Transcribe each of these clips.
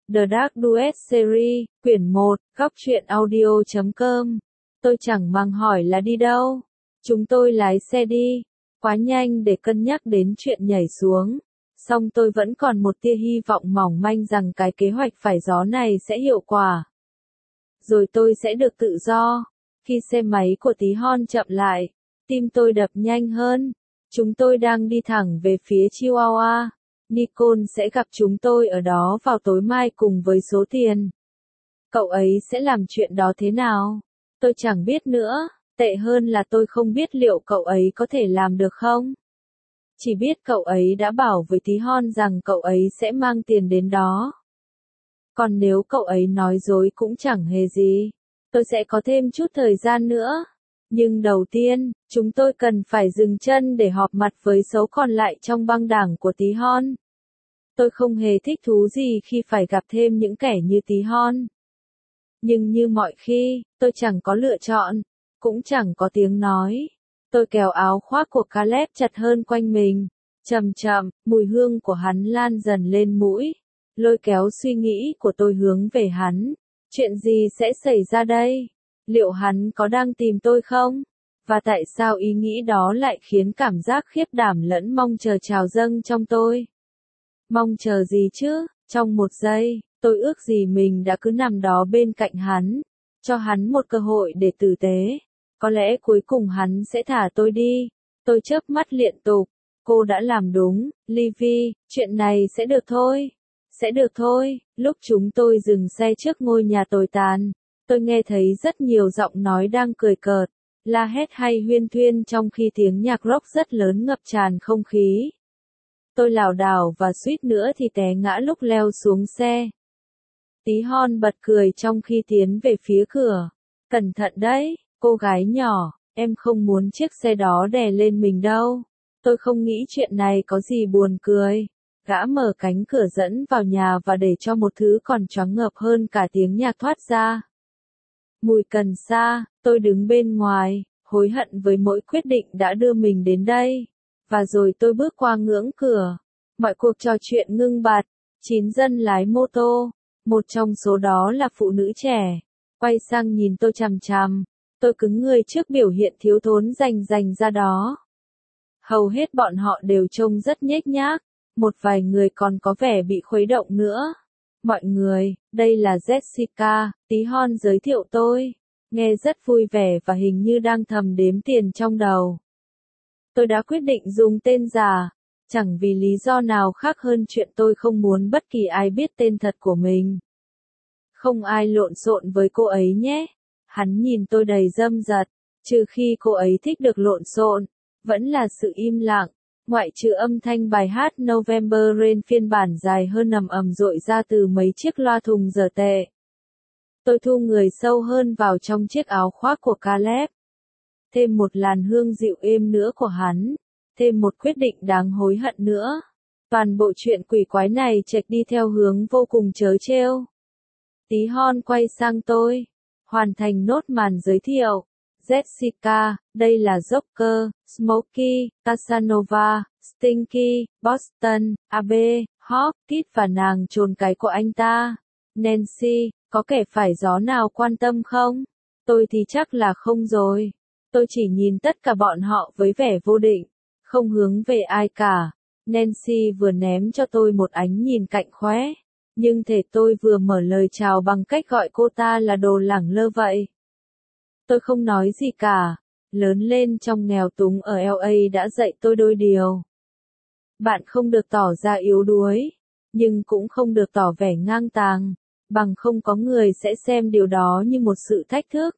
The Dark Duet Series, quyển 1, góc truyện audio.com. Tôi chẳng màng hỏi là đi đâu. Chúng tôi lái xe đi. Quá nhanh để cân nhắc đến chuyện nhảy xuống. Song tôi vẫn còn một tia hy vọng mỏng manh rằng cái kế hoạch phải gió này sẽ hiệu quả. Rồi tôi sẽ được tự do. Khi xe máy của tí hon chậm lại, tim tôi đập nhanh hơn. Chúng tôi đang đi thẳng về phía Chihuahua. Nicole sẽ gặp chúng tôi ở đó vào tối mai cùng với số tiền. Cậu ấy sẽ làm chuyện đó thế nào? Tôi chẳng biết nữa, tệ hơn là tôi không biết liệu cậu ấy có thể làm được không. Chỉ biết cậu ấy đã bảo với tí hon rằng cậu ấy sẽ mang tiền đến đó. Còn nếu cậu ấy nói dối cũng chẳng hề gì. Tôi sẽ có thêm chút thời gian nữa. Nhưng đầu tiên, chúng tôi cần phải dừng chân để họp mặt với số còn lại trong băng đảng của tí hon. Tôi không hề thích thú gì khi phải gặp thêm những kẻ như tí hon. Nhưng như mọi khi, tôi chẳng có lựa chọn, cũng chẳng có tiếng nói. Tôi kéo áo khoác của Caleb chặt hơn quanh mình. Chậm chậm, mùi hương của hắn lan dần lên mũi, lôi kéo suy nghĩ của tôi hướng về hắn. Chuyện gì sẽ xảy ra đây? Liệu hắn có đang tìm tôi không? Và tại sao ý nghĩ đó lại khiến cảm giác khiếp đảm lẫn mong chờ trào dâng trong tôi? Mong chờ gì chứ? Trong một giây, tôi ước gì mình đã cứ nằm đó bên cạnh hắn, cho hắn một cơ hội để tử tế. Có lẽ cuối cùng hắn sẽ thả tôi đi. Tôi chớp mắt liên tục. Cô đã làm đúng, Livy, chuyện này sẽ được thôi. Sẽ được thôi. Lúc chúng tôi dừng xe trước ngôi nhà tồi tàn, tôi nghe thấy rất nhiều giọng nói đang cười cợt, la hét hay huyên thuyên trong khi tiếng nhạc rock rất lớn ngập tràn không khí. Tôi lảo đảo và suýt nữa thì té ngã lúc leo xuống xe. Tí hon bật cười trong khi tiến về phía cửa. Cẩn thận đấy, cô gái nhỏ, em không muốn chiếc xe đó đè lên mình đâu. Tôi không nghĩ chuyện này có gì buồn cười. Gã mở cánh cửa dẫn vào nhà và để cho một thứ còn choáng ngợp hơn cả tiếng nhạc thoát ra. Mùi cần sa, tôi đứng bên ngoài, hối hận với mỗi quyết định đã đưa mình đến đây. Và rồi tôi bước qua ngưỡng cửa. Mọi cuộc trò chuyện ngưng bặt. 9 dân lái mô tô, một trong số đó là phụ nữ trẻ, quay sang nhìn tôi chằm chằm. Tôi cứng người trước biểu hiện thiếu thốn dành ra đó. Hầu hết bọn họ đều trông rất nhếch nhác, một vài người còn có vẻ bị khuấy động nữa. Mọi người, đây là Jessica, tí hon giới thiệu tôi. Nghe rất vui vẻ và hình như đang thầm đếm tiền trong đầu. Tôi đã quyết định dùng tên giả, chẳng vì lý do nào khác hơn chuyện tôi không muốn bất kỳ ai biết tên thật của mình. Không ai lộn xộn với cô ấy nhé. Hắn nhìn tôi đầy dâm dật, trừ khi cô ấy thích được lộn xộn, vẫn là sự im lặng, ngoại trừ âm thanh bài hát November Rain phiên bản dài hơn ầm ầm dội ra từ mấy chiếc loa thùng giờ tệ. Tôi thu người sâu hơn vào trong chiếc áo khoác của Caleb. Thêm một làn hương dịu êm nữa của hắn, thêm một quyết định đáng hối hận nữa. Toàn bộ chuyện quỷ quái này chệch đi theo hướng vô cùng trớ trêu. Tí hon quay sang tôi, hoàn thành nốt màn giới thiệu. Jessica, đây là Joker, Smokey, Casanova, Stinky, Boston, AB, Hawk, Kid và nàng trồn cái của anh ta. Nancy, có kẻ phải gió nào quan tâm không? Tôi thì chắc là không rồi. Tôi chỉ nhìn tất cả bọn họ với vẻ vô định, không hướng về ai cả. Nancy vừa ném cho tôi một ánh nhìn cạnh khóe, nhưng thể tôi vừa mở lời chào bằng cách gọi cô ta là đồ lẳng lơ vậy. Tôi không nói gì cả. Lớn lên trong nghèo túng ở LA đã dạy tôi đôi điều. Bạn không được tỏ ra yếu đuối, nhưng cũng không được tỏ vẻ ngang tàng, bằng không có người sẽ xem điều đó như một sự thách thức.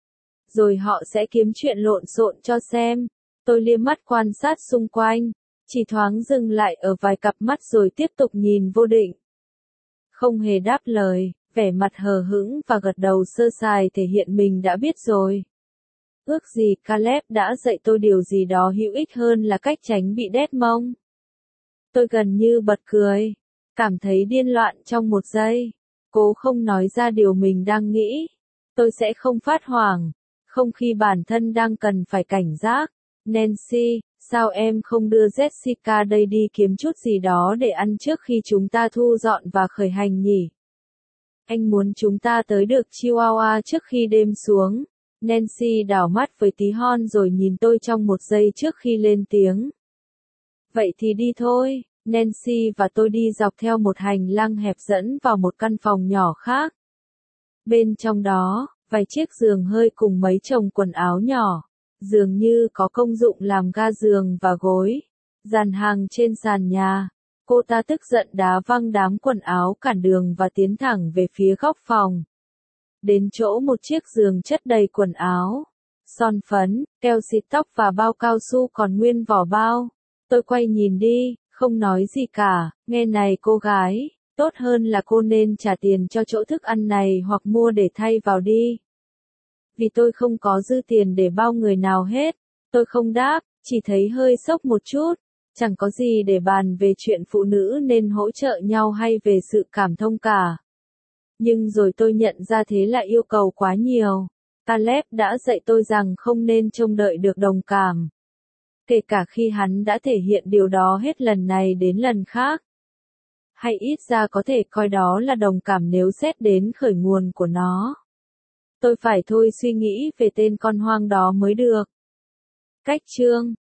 Rồi họ sẽ kiếm chuyện lộn xộn cho xem. Tôi liếc mắt quan sát xung quanh, chỉ thoáng dừng lại ở vài cặp mắt rồi tiếp tục nhìn vô định. Không hề đáp lời, vẻ mặt hờ hững và gật đầu sơ sài thể hiện mình đã biết rồi. Ước gì Caleb đã dạy tôi điều gì đó hữu ích hơn là cách tránh bị đét mông. Tôi gần như bật cười, cảm thấy điên loạn trong một giây, cố không nói ra điều mình đang nghĩ. Tôi sẽ không phát hoảng, không khi bản thân đang cần phải cảnh giác. Nancy, sao em không đưa Jessica đây đi kiếm chút gì đó để ăn trước khi chúng ta thu dọn và khởi hành nhỉ? Anh muốn chúng ta tới được Chihuahua trước khi đêm xuống. Nancy đảo mắt với tí hon rồi nhìn tôi trong một giây trước khi lên tiếng. Vậy thì đi thôi. Nancy và tôi đi dọc theo một hành lang hẹp dẫn vào một căn phòng nhỏ khác. Bên trong đó, vài chiếc giường hơi cùng mấy chồng quần áo nhỏ, dường như có công dụng làm ga giường và gối, dàn hàng trên sàn nhà. Cô ta tức giận đá văng đám quần áo cản đường và tiến thẳng về phía góc phòng. Đến chỗ một chiếc giường chất đầy quần áo, son phấn, keo xịt tóc và bao cao su còn nguyên vỏ bao. Tôi quay nhìn đi, không nói gì cả. Nghe này cô gái, tốt hơn là cô nên trả tiền cho chỗ thức ăn này hoặc mua để thay vào đi. Vì tôi không có dư tiền để bao người nào hết. Tôi không đáp, chỉ thấy hơi sốc một chút. Chẳng có gì để bàn về chuyện phụ nữ nên hỗ trợ nhau hay về sự cảm thông cả. Nhưng rồi tôi nhận ra thế là yêu cầu quá nhiều. Caleb đã dạy tôi rằng không nên trông đợi được đồng cảm. Kể cả khi hắn đã thể hiện điều đó hết lần này đến lần khác. Hay ít ra có thể coi đó là đồng cảm nếu xét đến khởi nguồn của nó. Tôi phải thôi suy nghĩ về tên con hoang đó mới được. Cách chương